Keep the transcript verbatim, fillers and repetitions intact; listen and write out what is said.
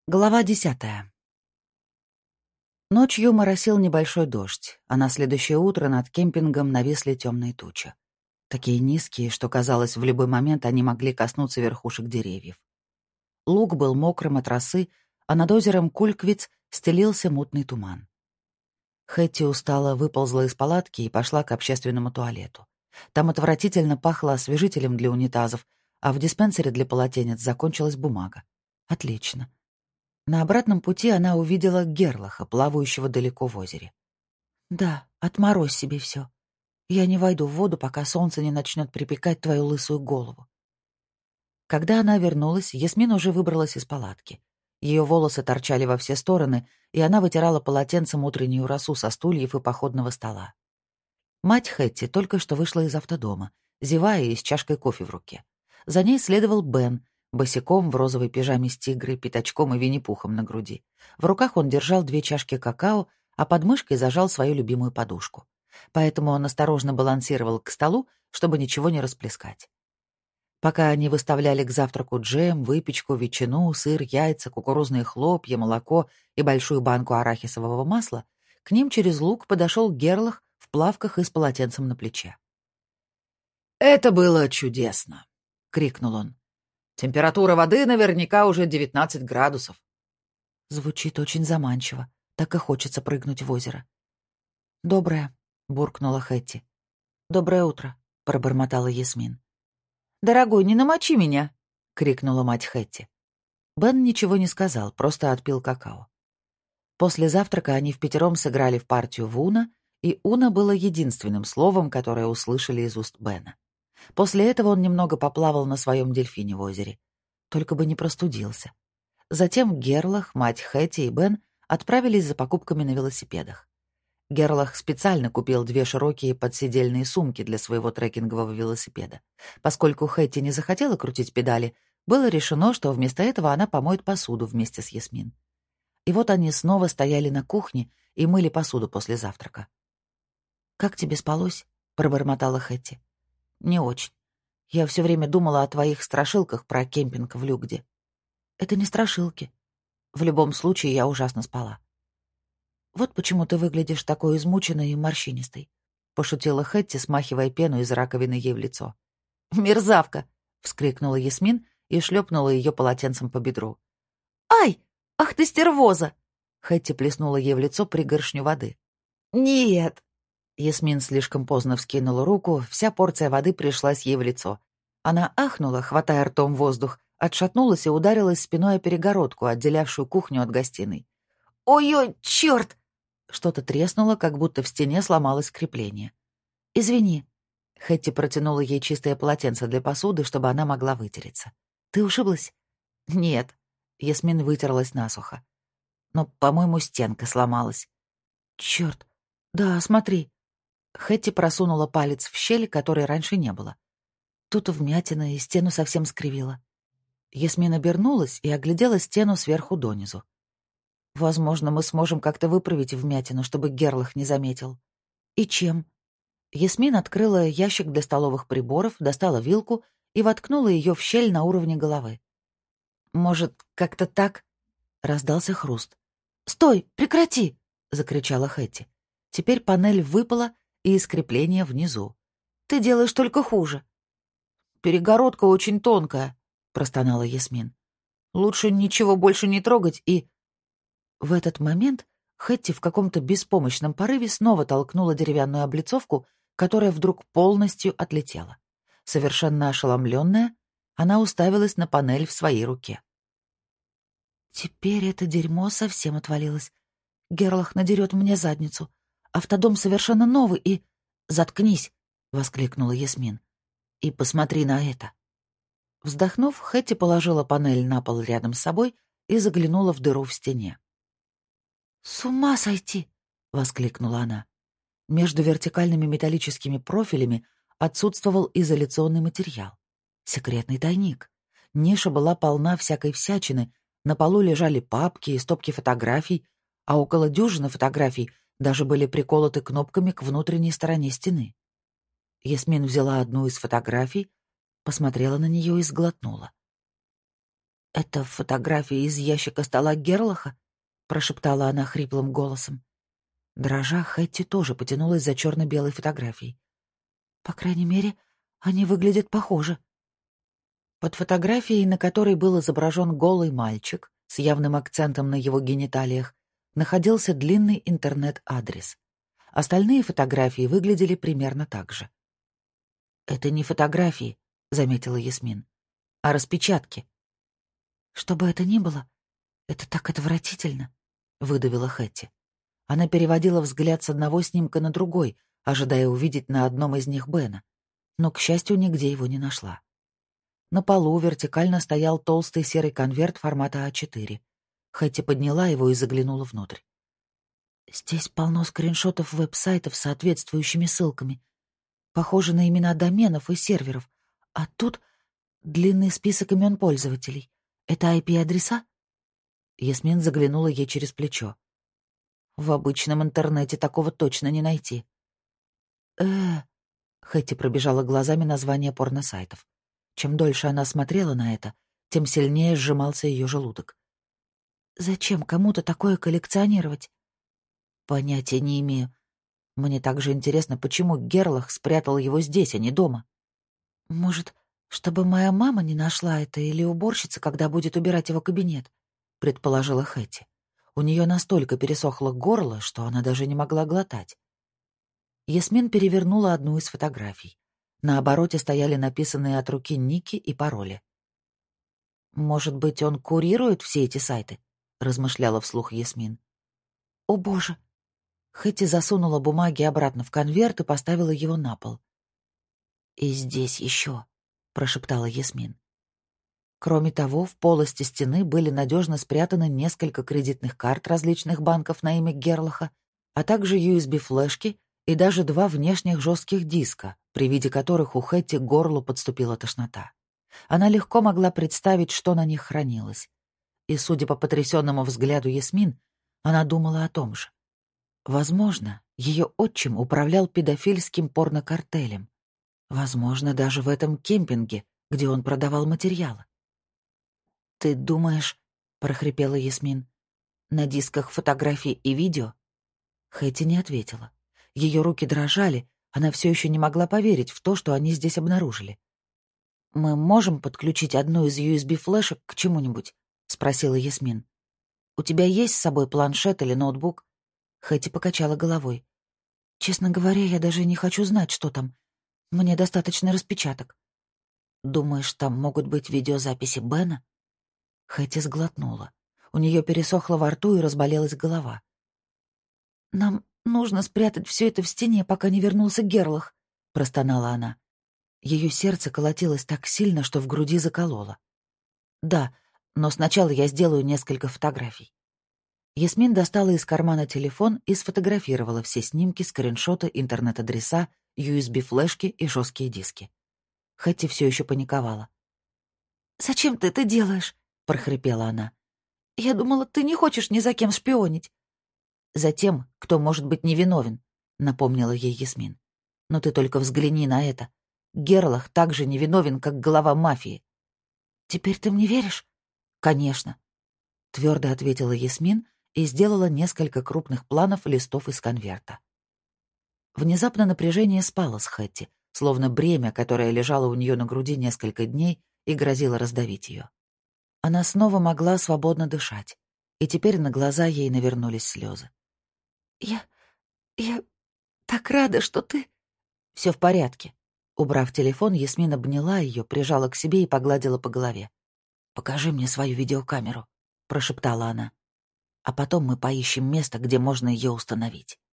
Глава десятая. Ночью моросил небольшой дождь, а на следующее утро над кемпингом нависли темные тучи. Такие низкие, что, казалось, в любой момент они могли коснуться верхушек деревьев. Луг был мокрым от росы, а над озером Кульквиц стелился мутный туман. Хэтти устало выползла из палатки и пошла к общественному туалету. Там отвратительно пахло освежителем для унитазов, а в диспенсере для полотенец закончилась бумага. Отлично. На обратном пути она увидела Герлаха, плавающего далеко в озере. «Да, отморозь себе все. Я не войду в воду, пока солнце не начнет припекать твою лысую голову». Когда она вернулась, Ясмин уже выбралась из палатки. Ее волосы торчали во все стороны, и она вытирала полотенцем утреннюю росу со стульев и походного стола. Мать Хэтти только что вышла из автодома, зевая и с чашкой кофе в руке. За ней следовал Бен, босиком в розовой пижаме с тигрой, пятачком и винни-пухом на груди. В руках он держал две чашки какао, а под мышкой зажал свою любимую подушку. Поэтому он осторожно балансировал к столу, чтобы ничего не расплескать. Пока они выставляли к завтраку джем, выпечку, ветчину, сыр, яйца, кукурузные хлопья, молоко и большую банку арахисового масла, к ним через луг подошел Герлах в плавках и с полотенцем на плече. «Это было чудесно!» — крикнул он. «Температура воды наверняка уже девятнадцать градусов». Звучит очень заманчиво. Так и хочется прыгнуть в озеро. «Доброе», — буркнула Хэтти. «Доброе утро», — пробормотала Ясмин. «Дорогой, не намочи меня!» — крикнула мать Хэтти. Бен ничего не сказал, просто отпил какао. После завтрака они впятером сыграли в партию в Уно, и Уно было единственным словом, которое услышали из уст Бена. После этого он немного поплавал на своем дельфине в озере. Только бы не простудился. Затем Герлах, мать Хэтти и Бен отправились за покупками на велосипедах. Герлах специально купил две широкие подседельные сумки для своего трекингового велосипеда. Поскольку Хэтти не захотела крутить педали, было решено, что вместо этого она помоет посуду вместе с Ясмин. И вот они снова стояли на кухне и мыли посуду после завтрака. «Как тебе спалось?» — пробормотала Хэтти. «Не очень. Я все время думала о твоих страшилках про кемпинг в Люгде». «Это не страшилки. В любом случае, я ужасно спала». «Вот почему ты выглядишь такой измученной и морщинистой», — пошутила Хэтти, смахивая пену из раковины ей в лицо. «Мерзавка!» — вскрикнула Ясмин и шлепнула ее полотенцем по бедру. «Ай! Ах ты стервоза!» Хэтти плеснула ей в лицо пригоршню воды. «Нет!» Ясмин слишком поздно вскинула руку, вся порция воды пришлась ей в лицо. Она ахнула, хватая ртом воздух, отшатнулась и ударилась спиной о перегородку, отделявшую кухню от гостиной. «Ой-ой, черт!» Что-то треснуло, как будто в стене сломалось крепление. «Извини». Хэтти протянула ей чистое полотенце для посуды, чтобы она могла вытереться. «Ты ушиблась?» «Нет». Ясмин вытерлась насухо. «Но, по-моему, стенка сломалась». «Черт! Да, смотри». Хэтти просунула палец в щель, которой раньше не было. Тут вмятина, и стену совсем скривила. Ясмин обернулась и оглядела стену сверху донизу. «Возможно, мы сможем как-то выправить вмятину, чтобы Герлах не заметил». «И чем?» Ясмин открыла ящик для столовых приборов, достала вилку и воткнула ее в щель на уровне головы. «Может, как-то так?» Раздался хруст. «Стой! Прекрати!» — закричала Хэтти. Теперь панель выпала, и из крепления внизу. «Ты делаешь только хуже». «Перегородка очень тонкая», — простонала Ясмин. «Лучше ничего больше не трогать и...» В этот момент Хэтти в каком-то беспомощном порыве снова толкнула деревянную облицовку, которая вдруг полностью отлетела. Совершенно ошеломленная, она уставилась на панель в своей руке. «Теперь это дерьмо совсем отвалилось. Герлах надерет мне задницу. Автодом совершенно новый и...» «Заткнись!» — воскликнула Ясмин. «И посмотри на это!» Вздохнув, Хэтти положила панель на пол рядом с собой и заглянула в дыру в стене. «С ума сойти!» — воскликнула она. Между вертикальными металлическими профилями отсутствовал изоляционный материал. Секретный тайник. Ниша была полна всякой всячины, на полу лежали папки и стопки фотографий, а около дюжины фотографий даже были приколоты кнопками к внутренней стороне стены. Ясмин взяла одну из фотографий, посмотрела на нее и сглотнула. «Это фотография из ящика стола Герлаха?» — прошептала она хриплым голосом. Дрожа, Хэтти тоже потянулась за черно-белой фотографией. «По крайней мере, они выглядят похоже». Под фотографией, на которой был изображен голый мальчик с явным акцентом на его гениталиях, находился длинный интернет-адрес. Остальные фотографии выглядели примерно так же. «Это не фотографии», — заметила Ясмин, — «а распечатки». «Что бы это ни было, это так отвратительно», — выдавила Хэтти. Она переводила взгляд с одного снимка на другой, ожидая увидеть на одном из них Бена, но, к счастью, нигде его не нашла. На полу вертикально стоял толстый серый конверт формата а четыре. Хэтти подняла его и заглянула внутрь. «Здесь полно скриншотов веб-сайтов с соответствующими ссылками. Похоже на имена доменов и серверов. А тут длинный список имен пользователей. Это ай пи-адреса?» Ясмин заглянула ей через плечо. «В обычном интернете такого точно не найти». «Э-э...» Хэтти пробежала глазами названия порносайтов. Чем дольше она смотрела на это, тем сильнее сжимался ее желудок. «Зачем кому-то такое коллекционировать?» «Понятия не имею. Мне также интересно, почему Герлах спрятал его здесь, а не дома». «Может, чтобы моя мама не нашла это или уборщица, когда будет убирать его кабинет?» — предположила Хэтти. У нее настолько пересохло горло, что она даже не могла глотать. Ясмин перевернула одну из фотографий. На обороте стояли написанные от руки ники и пароли. «Может быть, он курирует все эти сайты?» — размышляла вслух Ясмин. «О, боже!» Хэтти засунула бумаги обратно в конверт и поставила его на пол. «И здесь еще», — прошептала Ясмин. Кроме того, в полости стены были надежно спрятаны несколько кредитных карт различных банков на имя Герлаха, а также ю эс би-флешки и даже два внешних жестких диска, при виде которых у Хэтти к горлу подступила тошнота. Она легко могла представить, что на них хранилось. И, судя по потрясенному взгляду Ясмин, она думала о том же. Возможно, ее отчим управлял педофильским порнокартелем. Возможно, даже в этом кемпинге, где он продавал материалы. «Ты думаешь, — прохрипела Ясмин, — на дисках фотографий и видео?» Хэтти не ответила. Ее руки дрожали, она все еще не могла поверить в то, что они здесь обнаружили. «Мы можем подключить одну из ю эс би-флешек к чему-нибудь?» — спросила Ясмин. «У тебя есть с собой планшет или ноутбук?» Хэтти покачала головой. «Честно говоря, я даже не хочу знать, что там. Мне достаточно распечаток». «Думаешь, там могут быть видеозаписи Бена?» Хэтти сглотнула. У нее пересохло во рту и разболелась голова. «Нам нужно спрятать все это в стене, пока не вернулся Герлах», — простонала она. Ее сердце колотилось так сильно, что в груди закололо. «Да, но сначала я сделаю несколько фотографий». Ясмин достала из кармана телефон и сфотографировала все снимки, скриншоты, интернет-адреса, ю эс би-флешки и жесткие диски. Хэтти все еще паниковала. «Зачем ты это делаешь?» — прохрипела она. «Я думала, ты не хочешь ни за кем шпионить». «За тем, кто может быть невиновен», — напомнила ей Ясмин. «Но ты только взгляни на это. Герлах так же невиновен, как глава мафии». «Теперь ты мне веришь?» «Конечно», — твердо ответила Ясмин и сделала несколько крупных планов листов из конверта. Внезапно напряжение спало с Хэтти, словно бремя, которое лежало у нее на груди несколько дней и грозило раздавить ее. Она снова могла свободно дышать, и теперь на глаза ей навернулись слезы. «Я... я так рада, что ты...» «Все в порядке». Убрав телефон, Ясмин обняла ее, прижала к себе и погладила по голове. «Покажи мне свою видеокамеру», — прошептала она. «А потом мы поищем место, где можно ее установить».